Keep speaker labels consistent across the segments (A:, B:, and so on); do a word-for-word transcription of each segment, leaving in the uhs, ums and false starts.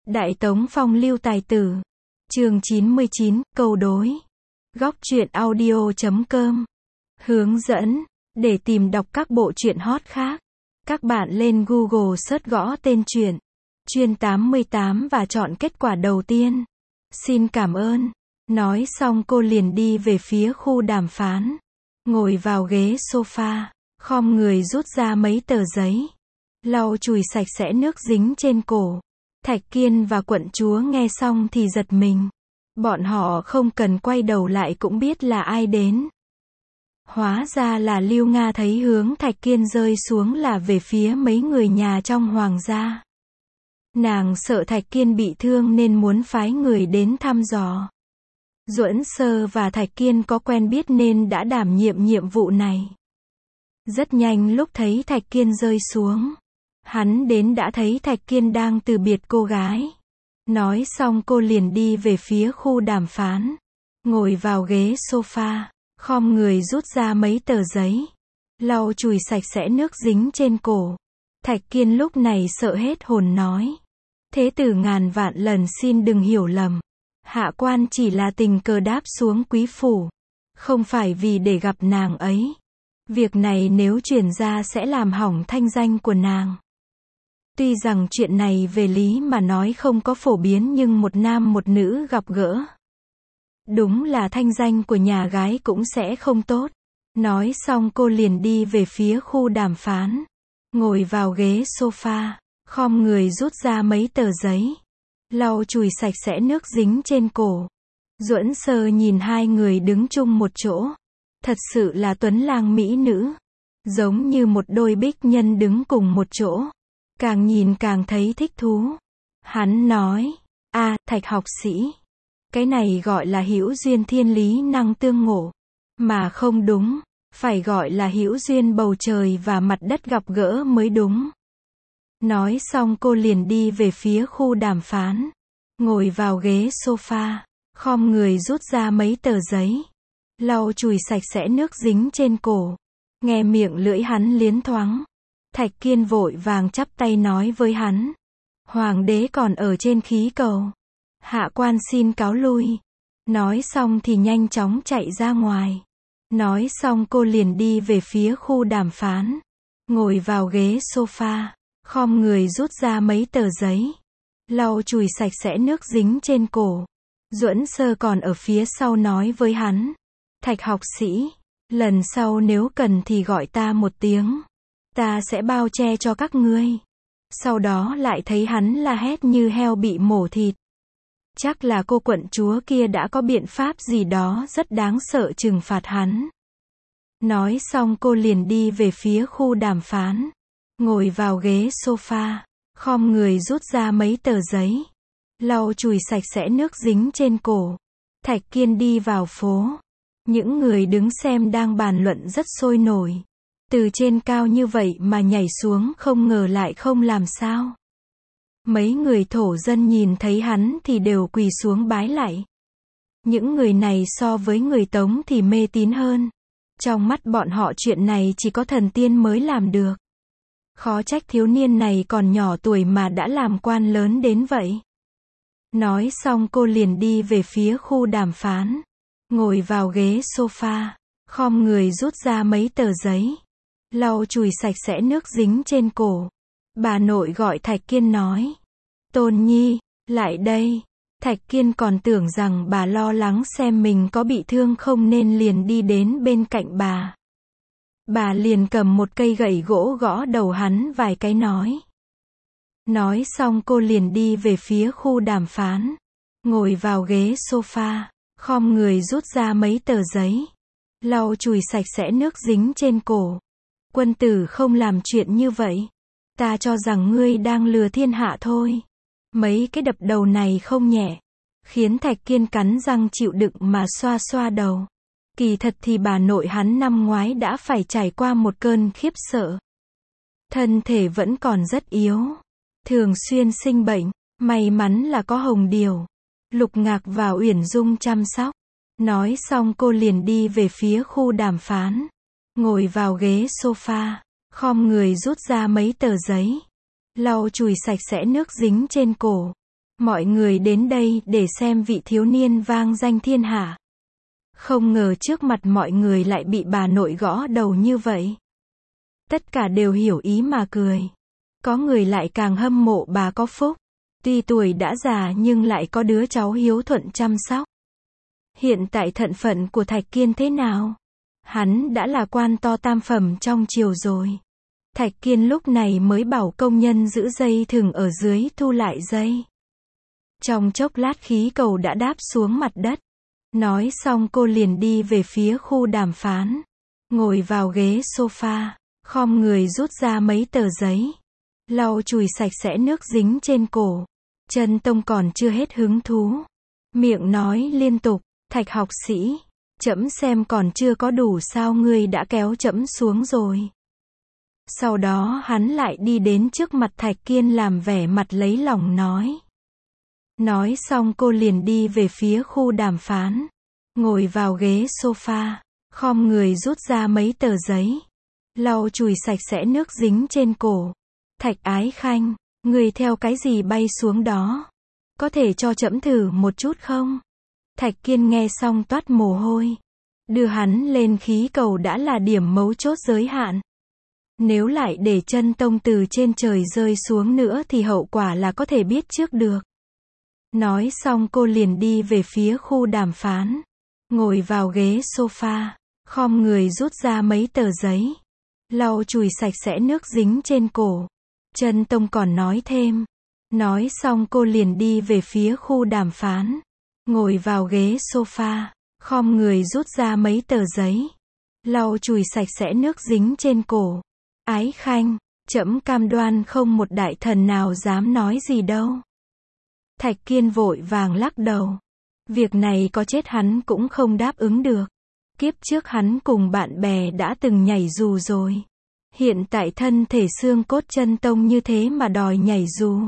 A: Đại Tống Phong lưu tài tử. Chương chín mươi chín, câu đối. Góc truyện audio chấm com. Hướng dẫn. Để tìm đọc các bộ truyện hot khác, các bạn lên Google search gõ tên truyện Chuyên tám mươi tám và chọn kết quả đầu tiên. Xin cảm ơn. Nói xong cô liền đi về phía khu đàm phán. Ngồi vào ghế sofa, khom người rút ra mấy tờ giấy, lau chùi sạch sẽ nước dính trên cổ. Thạch Kiên và quận chúa nghe xong thì giật mình. Bọn họ không cần quay đầu lại cũng biết là ai đến. Hóa ra là Lưu Nga thấy hướng Thạch Kiên rơi xuống là về phía mấy người nhà trong hoàng gia. Nàng sợ Thạch Kiên bị thương nên muốn phái người đến thăm dò. Duẫn Sơ và Thạch Kiên có quen biết nên đã đảm nhiệm nhiệm vụ này. Rất nhanh lúc thấy Thạch Kiên rơi xuống, hắn đến đã thấy Thạch Kiên đang từ biệt cô gái. Nói xong cô liền đi về phía khu đàm phán. Ngồi vào ghế sofa, khom người rút ra mấy tờ giấy, lau chùi sạch sẽ nước dính trên cổ. Thạch Kiên lúc này sợ hết hồn nói: Thế tử ngàn vạn lần xin đừng hiểu lầm. Hạ quan chỉ là tình cờ đáp xuống quý phủ, không phải vì để gặp nàng ấy. Việc này nếu truyền ra sẽ làm hỏng thanh danh của nàng. Tuy rằng chuyện này về lý mà nói không có phổ biến nhưng một nam một nữ gặp gỡ, đúng là thanh danh của nhà gái cũng sẽ không tốt. Nói xong cô liền đi về phía khu đàm phán. Ngồi vào ghế sofa, khom người rút ra mấy tờ giấy, lau chùi sạch sẽ nước dính trên cổ. Duẫn Sơ nhìn hai người đứng chung một chỗ. Thật sự là tuấn lang mỹ nữ, giống như một đôi bích nhân đứng cùng một chỗ. Càng nhìn càng thấy thích thú. Hắn nói: a, Thạch học sĩ, cái này gọi là hữu duyên thiên lý năng tương ngộ. Mà không đúng, phải gọi là hữu duyên bầu trời và mặt đất gặp gỡ mới đúng. Nói xong cô liền đi về phía khu đàm phán. Ngồi vào ghế sofa, khom người rút ra mấy tờ giấy, lau chùi sạch sẽ nước dính trên cổ. Nghe miệng lưỡi hắn liến thoáng, Thạch Kiên vội vàng chắp tay nói với hắn: Hoàng đế còn ở trên khí cầu. Hạ quan xin cáo lui. Nói xong thì nhanh chóng chạy ra ngoài. Nói xong cô liền đi về phía khu đàm phán. Ngồi vào ghế sofa, khom người rút ra mấy tờ giấy, lau chùi sạch sẽ nước dính trên cổ. Duẫn Sơ còn ở phía sau nói với hắn: Thạch học sĩ, lần sau nếu cần thì gọi ta một tiếng, ta sẽ bao che cho các ngươi. Sau đó lại thấy hắn la hét như heo bị mổ thịt. Chắc là cô quận chúa kia đã có biện pháp gì đó rất đáng sợ trừng phạt hắn. Nói xong cô liền đi về phía khu đàm phán. Ngồi vào ghế sofa, khom người rút ra mấy tờ giấy, lau chùi sạch sẽ nước dính trên cổ. Thạch Kiên đi vào phố. Những người đứng xem đang bàn luận rất sôi nổi. Từ trên cao như vậy mà nhảy xuống không ngờ lại không làm sao. Mấy người thổ dân nhìn thấy hắn thì đều quỳ xuống bái lạy. Những người này so với người Tống thì mê tín hơn. Trong mắt bọn họ chuyện này chỉ có thần tiên mới làm được. Khó trách thiếu niên này còn nhỏ tuổi mà đã làm quan lớn đến vậy. Nói xong cô liền đi về phía khu đàm phán. Ngồi vào ghế sofa, khom người rút ra mấy tờ giấy, lau chùi sạch sẽ nước dính trên cổ. Bà nội gọi Thạch Kiên nói: Tôn Nhi, lại đây. Thạch Kiên còn tưởng rằng bà lo lắng xem mình có bị thương không nên liền đi đến bên cạnh bà. Bà liền cầm một cây gậy gỗ gõ đầu hắn vài cái nói. Nói xong cô liền đi về phía khu đàm phán. Ngồi vào ghế sofa, khom người rút ra mấy tờ giấy, lau chùi sạch sẽ nước dính trên cổ. Quân tử không làm chuyện như vậy. Ta cho rằng ngươi đang lừa thiên hạ thôi. Mấy cái đập đầu này không nhẹ, khiến Thạch Kiên cắn răng chịu đựng mà xoa xoa đầu. Kỳ thật thì bà nội hắn năm ngoái đã phải trải qua một cơn khiếp sợ. Thân thể vẫn còn rất yếu, thường xuyên sinh bệnh. May mắn là có Hồng Điều, Lục Ngạc và Uyển Dung chăm sóc. Nói xong cô liền đi về phía khu đàm phán. Ngồi vào ghế sofa, khom người rút ra mấy tờ giấy, lau chùi sạch sẽ nước dính trên cổ. Mọi người đến đây để xem vị thiếu niên vang danh thiên hạ. Không ngờ trước mặt mọi người lại bị bà nội gõ đầu như vậy. Tất cả đều hiểu ý mà cười. Có người lại càng hâm mộ bà có phúc. Tuy tuổi đã già nhưng lại có đứa cháu hiếu thuận chăm sóc. Hiện tại thận phận của Thạch Kiên thế nào? Hắn đã là quan to tam phẩm trong triều rồi. Thạch Kiên lúc này mới bảo công nhân giữ dây thừng ở dưới thu lại dây. Trong chốc lát khí cầu đã đáp xuống mặt đất. Nói xong cô liền đi về phía khu đàm phán. Ngồi vào ghế sofa, khom người rút ra mấy tờ giấy. Lau chùi sạch sẽ nước dính trên cổ. Chân Tông còn chưa hết hứng thú. Miệng nói liên tục, Thạch học sĩ, trẫm xem còn chưa có đủ sao ngươi đã kéo trẫm xuống rồi. Sau đó hắn lại đi đến trước mặt Thạch Kiên làm vẻ mặt lấy lòng nói. Nói xong cô liền đi về phía khu đàm phán. Ngồi vào ghế sofa, khom người rút ra mấy tờ giấy. Lau chùi sạch sẽ nước dính trên cổ. Thạch Ái Khanh, người theo cái gì bay xuống đó? Có thể cho trẫm thử một chút không? Thạch Kiên nghe xong toát mồ hôi. Đưa hắn lên khí cầu đã là điểm mấu chốt giới hạn. Nếu lại để Chân Tông từ trên trời rơi xuống nữa thì hậu quả là có thể biết trước được. Nói xong cô liền đi về phía khu đàm phán. Ngồi vào ghế sofa, khom người rút ra mấy tờ giấy. Lau chùi sạch sẽ nước dính trên cổ. Chân Tông còn nói thêm. Nói xong cô liền đi về phía khu đàm phán. Ngồi vào ghế sofa, khom người rút ra mấy tờ giấy. Lau chùi sạch sẽ nước dính trên cổ. Ái Khanh, trẫm cam đoan không một đại thần nào dám nói gì đâu. Thạch Kiên vội vàng lắc đầu. Việc này có chết hắn cũng không đáp ứng được. Kiếp trước hắn cùng bạn bè đã từng nhảy dù rồi. Hiện tại thân thể xương cốt Chân Tông như thế mà đòi nhảy dù.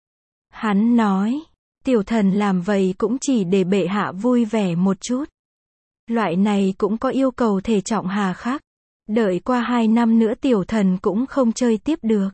A: Hắn nói, tiểu thần làm vậy cũng chỉ để bệ hạ vui vẻ một chút. Loại này cũng có yêu cầu thể trọng hà khắc. Đợi qua hai năm nữa tiểu thần cũng không chơi tiếp được.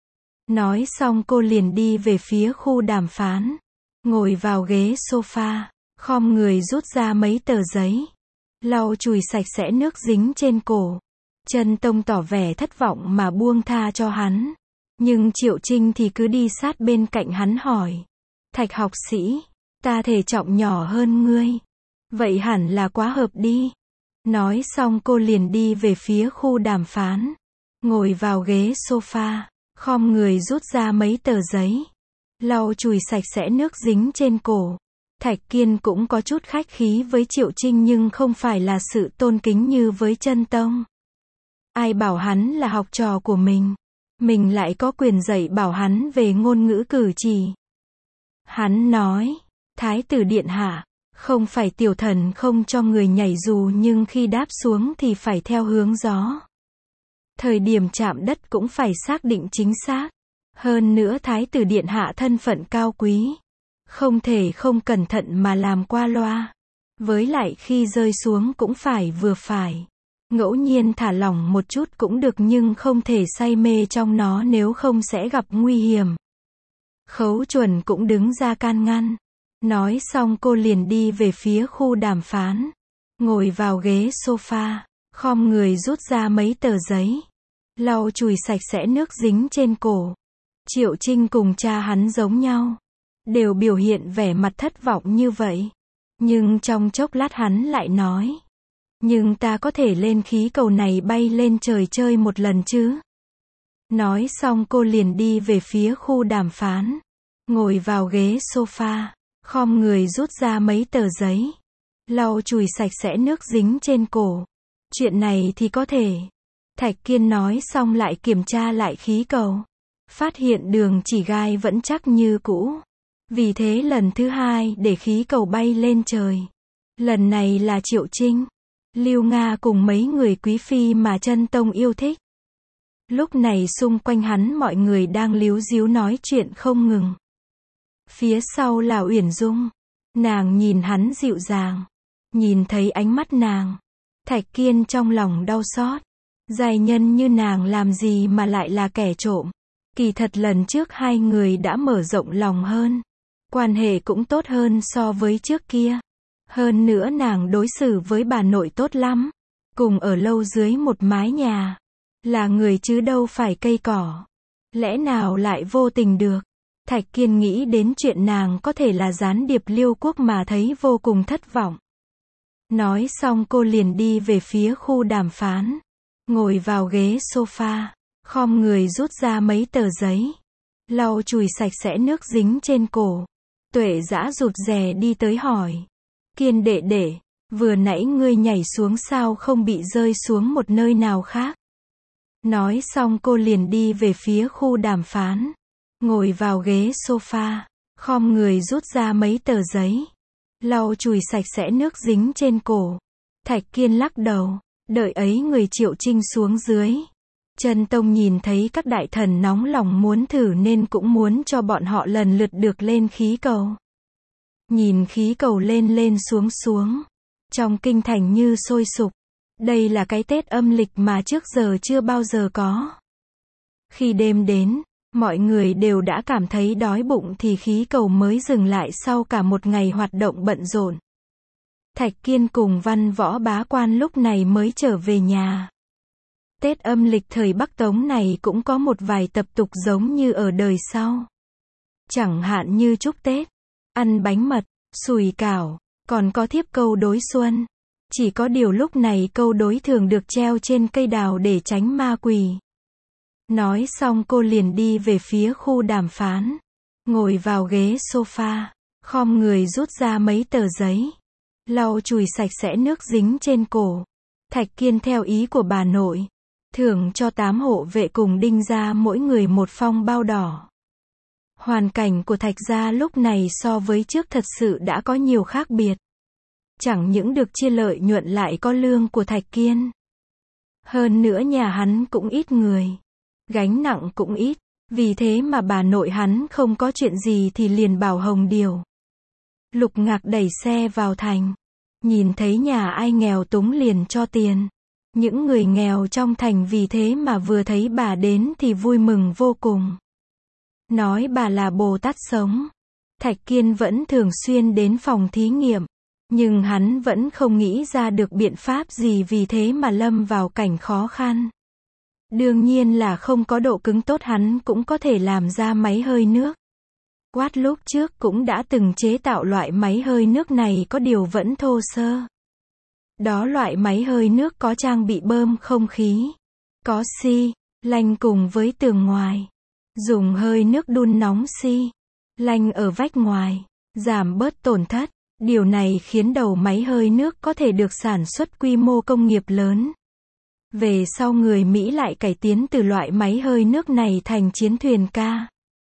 A: Nói xong cô liền đi về phía khu đàm phán. Ngồi vào ghế sofa, khom người rút ra mấy tờ giấy. Lau chùi sạch sẽ nước dính trên cổ. Chân Tông tỏ vẻ thất vọng mà buông tha cho hắn. Nhưng Triệu Trinh thì cứ đi sát bên cạnh hắn hỏi. Thạch học sĩ, ta thể trọng nhỏ hơn ngươi. Vậy hẳn là quá hợp đi. Nói xong cô liền đi về phía khu đàm phán. Ngồi vào ghế sofa, khom người rút ra mấy tờ giấy. Lau chùi sạch sẽ nước dính trên cổ. Thạch Kiên cũng có chút khách khí với Triệu Trinh nhưng không phải là sự tôn kính như với Chân Tông. Ai bảo hắn là học trò của mình. Mình lại có quyền dạy bảo hắn về ngôn ngữ cử chỉ. Hắn nói, Thái tử điện hạ, không phải tiểu thần không cho người nhảy dù nhưng khi đáp xuống thì phải theo hướng gió. Thời điểm chạm đất cũng phải xác định chính xác. Hơn nữa Thái tử điện hạ thân phận cao quý. Không thể không cẩn thận mà làm qua loa. Với lại khi rơi xuống cũng phải vừa phải. Ngẫu nhiên thả lỏng một chút cũng được nhưng không thể say mê trong nó nếu không sẽ gặp nguy hiểm. Khấu Chuẩn cũng đứng ra can ngăn. Nói xong cô liền đi về phía khu đàm phán. Ngồi vào ghế sofa, khom người rút ra mấy tờ giấy. Lau chùi sạch sẽ nước dính trên cổ. Triệu Trinh cùng cha hắn giống nhau. Đều biểu hiện vẻ mặt thất vọng như vậy. Nhưng trong chốc lát hắn lại nói. Nhưng ta có thể lên khí cầu này bay lên trời chơi một lần chứ? Nói xong cô liền đi về phía khu đàm phán. Ngồi vào ghế sofa, khom người rút ra mấy tờ giấy. Lau chùi sạch sẽ nước dính trên cổ. Chuyện này thì có thể. Thạch Kiên nói xong lại kiểm tra lại khí cầu. Phát hiện đường chỉ gai vẫn chắc như cũ. Vì thế lần thứ hai để khí cầu bay lên trời. Lần này là Triệu Trinh, Lưu Nga cùng mấy người quý phi mà Chân Tông yêu thích. Lúc này xung quanh hắn mọi người đang líu díu nói chuyện không ngừng. Phía sau là Uyển Dung. Nàng nhìn hắn dịu dàng. Nhìn thấy ánh mắt nàng. Thạch Kiên trong lòng đau xót. Giai nhân như nàng làm gì mà lại là kẻ trộm. Kỳ thật lần trước hai người đã mở rộng lòng hơn. Quan hệ cũng tốt hơn so với trước kia. Hơn nữa nàng đối xử với bà nội tốt lắm. Cùng ở lâu dưới một mái nhà. Là người chứ đâu phải cây cỏ. Lẽ nào lại vô tình được. Thạch Kiên nghĩ đến chuyện nàng có thể là gián điệp Liêu quốc mà thấy vô cùng thất vọng. Nói xong cô liền đi về phía khu đàm phán. Ngồi vào ghế sofa. Khom người rút ra mấy tờ giấy. Lau chùi sạch sẽ nước dính trên cổ. Tuệ Dã rụt rè đi tới hỏi. Kiên đệ đệ, vừa nãy ngươi nhảy xuống sao không bị rơi xuống một nơi nào khác? Nói xong cô liền đi về phía khu đàm phán. Ngồi vào ghế sofa. Khom người rút ra mấy tờ giấy. Lau chùi sạch sẽ nước dính trên cổ. Thạch Kiên lắc đầu. Đợi ấy người Triệu Trinh xuống dưới. Chân Tông nhìn thấy các đại thần nóng lòng muốn thử nên cũng muốn cho bọn họ lần lượt được lên khí cầu. Nhìn khí cầu lên lên xuống xuống. Trong kinh thành như sôi sục. Đây là cái Tết âm lịch mà trước giờ chưa bao giờ có. Khi đêm đến, mọi người đều đã cảm thấy đói bụng thì khí cầu mới dừng lại sau cả một ngày hoạt động bận rộn. Thạch Kiên cùng Văn Võ bá quan lúc này mới trở về nhà. Tết âm lịch thời Bắc Tống này cũng có một vài tập tục giống như ở đời sau. Chẳng hạn như chúc Tết, ăn bánh mật, sủi cảo, còn có thiếp câu đối xuân. Chỉ có điều lúc này câu đối thường được treo trên cây đào để tránh ma quỷ. Nói xong cô liền đi về phía khu đàm phán. Ngồi vào ghế sofa, khom người rút ra mấy tờ giấy. Lau chùi sạch sẽ nước dính trên cổ. Thạch Kiên theo ý của bà nội. Thưởng cho tám hộ vệ cùng Đinh gia mỗi người một phong bao đỏ. Hoàn cảnh của Thạch gia lúc này so với trước thật sự đã có nhiều khác biệt. Chẳng những được chia lợi nhuận lại có lương của Thạch Kiên. Hơn nữa nhà hắn cũng ít người. Gánh nặng cũng ít. Vì thế mà bà nội hắn không có chuyện gì thì liền bảo Hồng Điều. Lục Ngạc đẩy xe vào thành. Nhìn thấy nhà ai nghèo túng liền cho tiền. Những người nghèo trong thành vì thế mà vừa thấy bà đến thì vui mừng vô cùng. Nói bà là Bồ Tát sống. Thạch Kiên vẫn thường xuyên đến phòng thí nghiệm. Nhưng hắn vẫn không nghĩ ra được biện pháp gì vì thế mà lâm vào cảnh khó khăn. Đương nhiên là không có độ cứng tốt hắn cũng có thể làm ra máy hơi nước. Watt lúc trước cũng đã từng chế tạo loại máy hơi nước này có điều vẫn thô sơ. Đó loại máy hơi nước có trang bị bơm không khí. Có xi, lanh cùng với tường ngoài. Dùng hơi nước đun nóng xi, lanh ở vách ngoài. Giảm bớt tổn thất. Điều này khiến đầu máy hơi nước có thể được sản xuất quy mô công nghiệp lớn. Về sau người Mỹ lại cải tiến từ loại máy hơi nước này thành chiến thuyền ca.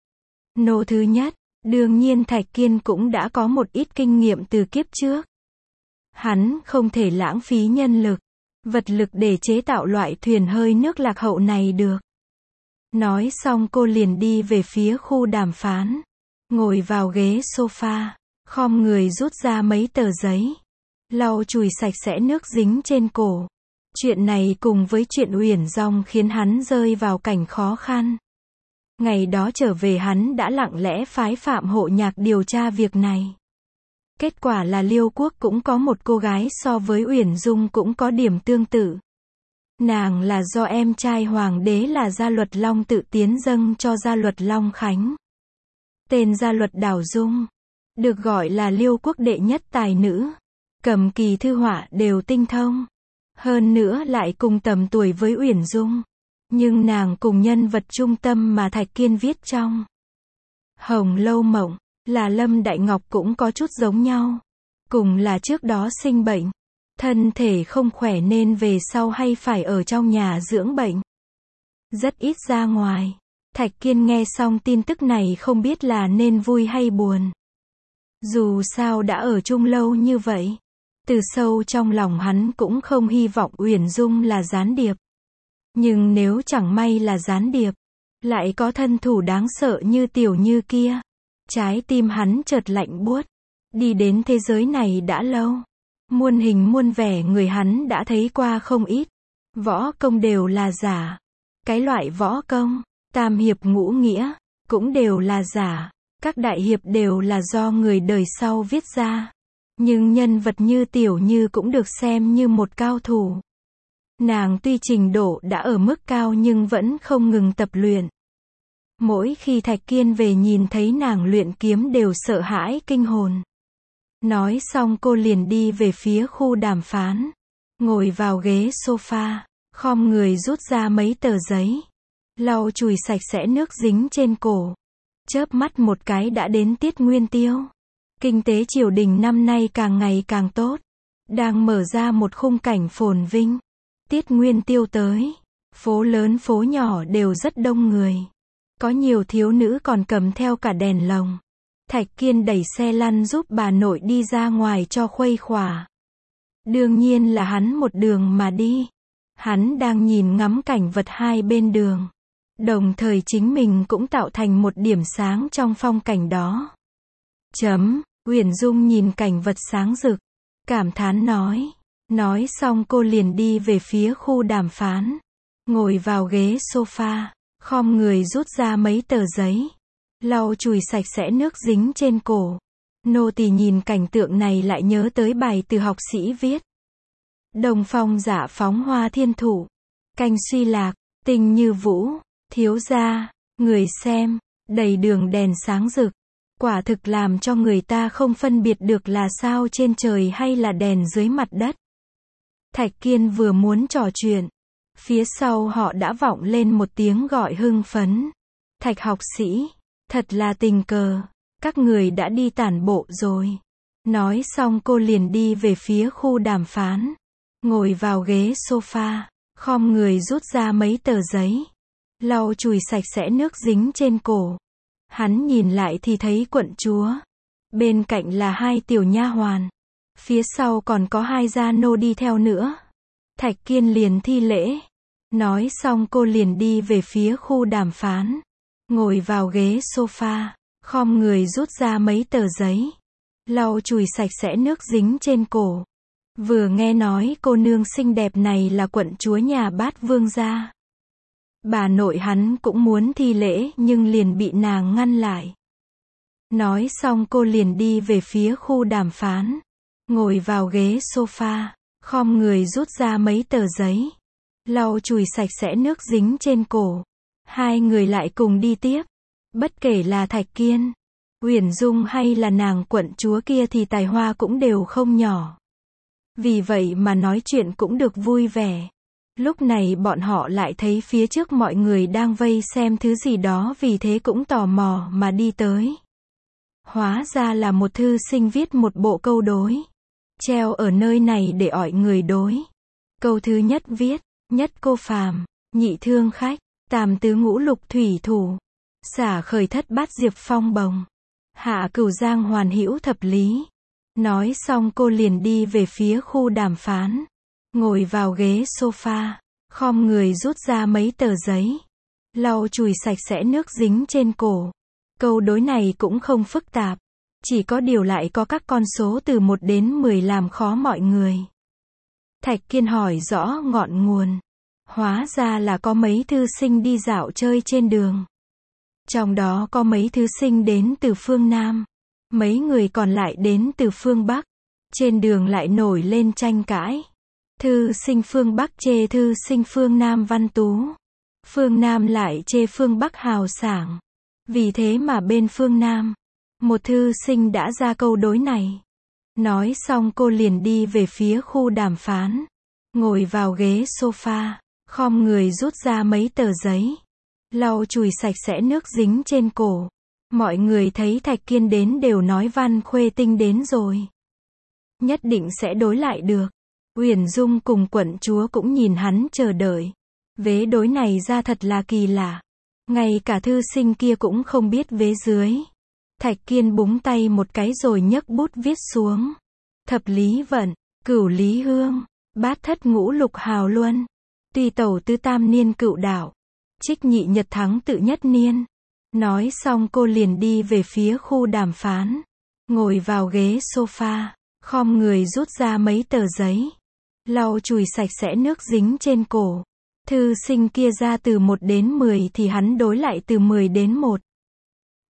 A: Nô thứ nhất, đương nhiên Thạch Kiên cũng đã có một ít kinh nghiệm từ kiếp trước. Hắn không thể lãng phí nhân lực, vật lực để chế tạo loại thuyền hơi nước lạc hậu này được. Nói xong cô liền đi về phía khu đàm phán. Ngồi vào ghế sofa, khom người rút ra mấy tờ giấy. Lau chùi sạch sẽ nước dính trên cổ. Chuyện này cùng với chuyện Uyển Dòng khiến hắn rơi vào cảnh khó khăn. Ngày đó trở về hắn đã lặng lẽ phái Phạm Hộ Nhạc điều tra việc này. Kết quả là Liêu quốc cũng có một cô gái so với Uyển Dung cũng có điểm tương tự. Nàng là do em trai hoàng đế là Gia Luật Long tự tiến dâng cho Gia Luật Long Khánh. Tên Gia Luật Đào Dung. Được gọi là Liêu quốc đệ nhất tài nữ. Cầm kỳ thư họa đều tinh thông. Hơn nữa lại cùng tầm tuổi với Uyển Dung. Nhưng nàng cùng nhân vật trung tâm mà Thạch Kiên viết trong Hồng Lâu Mộng là Lâm Đại Ngọc cũng có chút giống nhau. Cùng là trước đó sinh bệnh. Thân thể không khỏe nên về sau hay phải ở trong nhà dưỡng bệnh. Rất ít ra ngoài. Thạch Kiên nghe xong tin tức này không biết là nên vui hay buồn. Dù sao đã ở chung lâu như vậy. Từ sâu trong lòng hắn cũng không hy vọng Uyển Dung là gián điệp. Nhưng nếu chẳng may là gián điệp, lại có thân thủ đáng sợ như Tiểu Như kia. Trái tim hắn chợt lạnh buốt. Đi đến thế giới này đã lâu. Muôn hình muôn vẻ người hắn đã thấy qua không ít. Võ công đều là giả. Cái loại võ công, tam hiệp ngũ nghĩa, cũng đều là giả. Các đại hiệp đều là do người đời sau viết ra. Nhưng nhân vật như Tiểu Như cũng được xem như một cao thủ. Nàng tuy trình độ đã ở mức cao nhưng vẫn không ngừng tập luyện. Mỗi khi Thạch Kiên về nhìn thấy nàng luyện kiếm đều sợ hãi kinh hồn. Nói xong cô liền đi về phía khu đàm phán. Ngồi vào ghế sofa, khom người rút ra mấy tờ giấy. Lau chùi sạch sẽ nước dính trên cổ. Chớp mắt một cái đã đến tiết nguyên tiêu. Kinh tế triều đình năm nay càng ngày càng tốt. Đang mở ra một khung cảnh phồn vinh. Tiết nguyên tiêu tới. Phố lớn phố nhỏ đều rất đông người. Có nhiều thiếu nữ còn cầm theo cả đèn lồng. Thạch Kiên đẩy xe lăn giúp bà nội đi ra ngoài cho khuây khỏa. Đương nhiên là hắn một đường mà đi. Hắn đang nhìn ngắm cảnh vật hai bên đường. Đồng thời chính mình cũng tạo thành một điểm sáng trong phong cảnh đó. Chấm, Uyển Dung nhìn cảnh vật sáng rực. Cảm thán nói. Nói xong cô liền đi về phía khu đàm phán. Ngồi vào ghế sofa, khom người rút ra mấy tờ giấy. Lau chùi sạch sẽ nước dính trên cổ. Nô tỳ nhìn cảnh tượng này lại nhớ tới bài từ học sĩ viết. Đồng phong dạ phóng hoa thiên thụ. Canh suy lạc, tình như vũ. Thiếu gia, người xem, đầy đường đèn sáng rực. Quả thực làm cho người ta không phân biệt được là sao trên trời hay là đèn dưới mặt đất. Thạch Kiên vừa muốn trò chuyện. Phía sau họ đã vọng lên một tiếng gọi hưng phấn. Thạch học sĩ, thật là tình cờ. Các người đã đi tản bộ rồi. Nói xong cô liền đi về phía khu đàm phán. Ngồi vào ghế sofa, khom người rút ra mấy tờ giấy. Lau chùi sạch sẽ nước dính trên cổ. Hắn nhìn lại thì thấy quận chúa. Bên cạnh là hai tiểu nha hoàn. Phía sau còn có hai gia nô đi theo nữa. Thạch Kiên liền thi lễ. Nói xong cô liền đi về phía khu đàm phán. Ngồi vào ghế sofa, khom người rút ra mấy tờ giấy. Lau chùi sạch sẽ nước dính trên cổ. Vừa nghe nói cô nương xinh đẹp này là quận chúa nhà Bát Vương gia. Bà nội hắn cũng muốn thi lễ nhưng liền bị nàng ngăn lại. Nói xong cô liền đi về phía khu đàm phán. Ngồi vào ghế sofa, khom người rút ra mấy tờ giấy. Lau chùi sạch sẽ nước dính trên cổ. Hai người lại cùng đi tiếp. Bất kể là Thạch Kiên, Uyển Dung hay là nàng quận chúa kia thì tài hoa cũng đều không nhỏ. Vì vậy mà nói chuyện cũng được vui vẻ. Lúc này bọn họ lại thấy phía trước mọi người đang vây xem thứ gì đó vì thế cũng tò mò mà đi tới. Hóa ra là một thư sinh viết một bộ câu đối. Treo ở nơi này để ỏi người đối. Câu thứ nhất viết, nhất cô phàm, nhị thương khách, tam tứ ngũ lục thủy thủ. Xả khởi thất bát diệp phong bồng. Hạ cửu giang hoàn hữu thập lý. Nói xong cô liền đi về phía khu đàm phán. Ngồi vào ghế sofa, khom người rút ra mấy tờ giấy. Lau chùi sạch sẽ nước dính trên cổ. Câu đối này cũng không phức tạp. Chỉ có điều lại có các con số từ một đến mười làm khó mọi người. Thạch Kiên hỏi rõ ngọn nguồn. Hóa ra là có mấy thư sinh đi dạo chơi trên đường. Trong đó có mấy thư sinh đến từ phương Nam. Mấy người còn lại đến từ phương Bắc. Trên đường lại nổi lên tranh cãi. Thư sinh phương Bắc chê thư sinh phương Nam văn tú. Phương Nam lại chê phương Bắc hào sảng. Vì thế mà bên phương Nam, một thư sinh đã ra câu đối này. Nói xong cô liền đi về phía khu đàm phán. Ngồi vào ghế sofa, khom người rút ra mấy tờ giấy. Lau chùi sạch sẽ nước dính trên cổ. Mọi người thấy Thạch Kiên đến đều nói Văn Khuê Tinh đến rồi. Nhất định sẽ đối lại được. Uyển Dung cùng quận chúa cũng nhìn hắn chờ đợi. Vế đối này ra thật là kỳ lạ. Ngay cả thư sinh kia cũng không biết vế dưới. Thạch Kiên búng tay một cái rồi nhấc bút viết xuống. Thập lý vận, cửu lý hương, bát thất ngũ lục hào luân. Tùy tẩu tứ tam niên cựu đạo. Trích nhị nhật thắng tự nhất niên. Nói xong cô liền đi về phía khu đàm phán. Ngồi vào ghế sofa, khom người rút ra mấy tờ giấy. Lau chùi sạch sẽ nước dính trên cổ. Thư sinh kia ra từ một đến mười thì hắn đối lại từ mười đến một.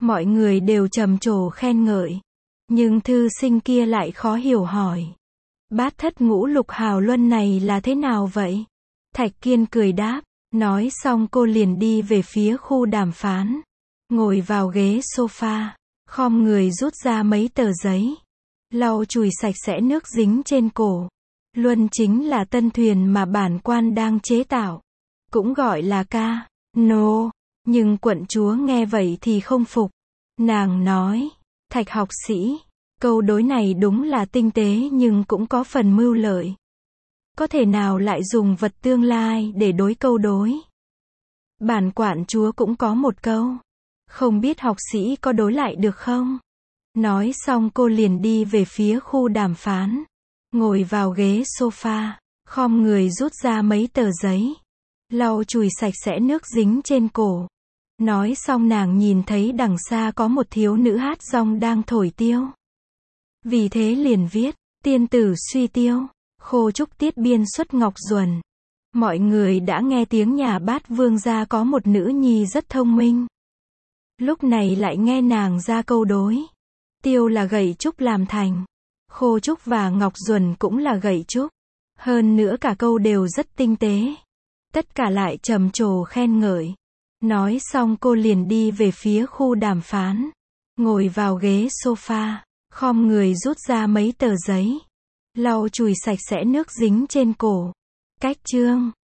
A: Mọi người đều trầm trồ khen ngợi. Nhưng thư sinh kia lại khó hiểu hỏi. Bát thất ngũ lục hào luân này là thế nào vậy? Thạch Kiên cười đáp. Nói xong cô liền đi về phía khu đàm phán. Ngồi vào ghế sofa. Khom người rút ra mấy tờ giấy. Lau chùi sạch sẽ nước dính trên cổ. Luân chính là tân thuyền mà bản quan đang chế tạo. Cũng gọi là ca, nô. Nhưng quận chúa nghe vậy thì không phục. Nàng nói, Thạch học sĩ, câu đối này đúng là tinh tế nhưng cũng có phần mưu lợi. Có thể nào lại dùng vật tương lai để đối câu đối? Bản quận chúa cũng có một câu. Không biết học sĩ có đối lại được không? Nói xong cô liền đi về phía khu đàm phán. Ngồi vào ghế sofa. Khom người rút ra mấy tờ giấy. Lau chùi sạch sẽ nước dính trên cổ. Nói xong nàng nhìn thấy đằng xa có một thiếu nữ hát rong đang thổi tiêu. Vì thế liền viết, tiên tử suy tiêu, khô trúc tiết biên xuất ngọc duẩn. Mọi người đã nghe tiếng nhà Bát Vương gia có một nữ nhi rất thông minh. Lúc này lại nghe nàng ra câu đối. Tiêu là gậy trúc làm thành. Khô trúc và ngọc duẩn cũng là gậy trúc. Hơn nữa cả câu đều rất tinh tế. Tất cả lại trầm trồ khen ngợi. Nói xong cô liền đi về phía khu đàm phán. Ngồi vào ghế sofa. Khom người rút ra mấy tờ giấy. Lau chùi sạch sẽ nước dính trên cổ. Cách chương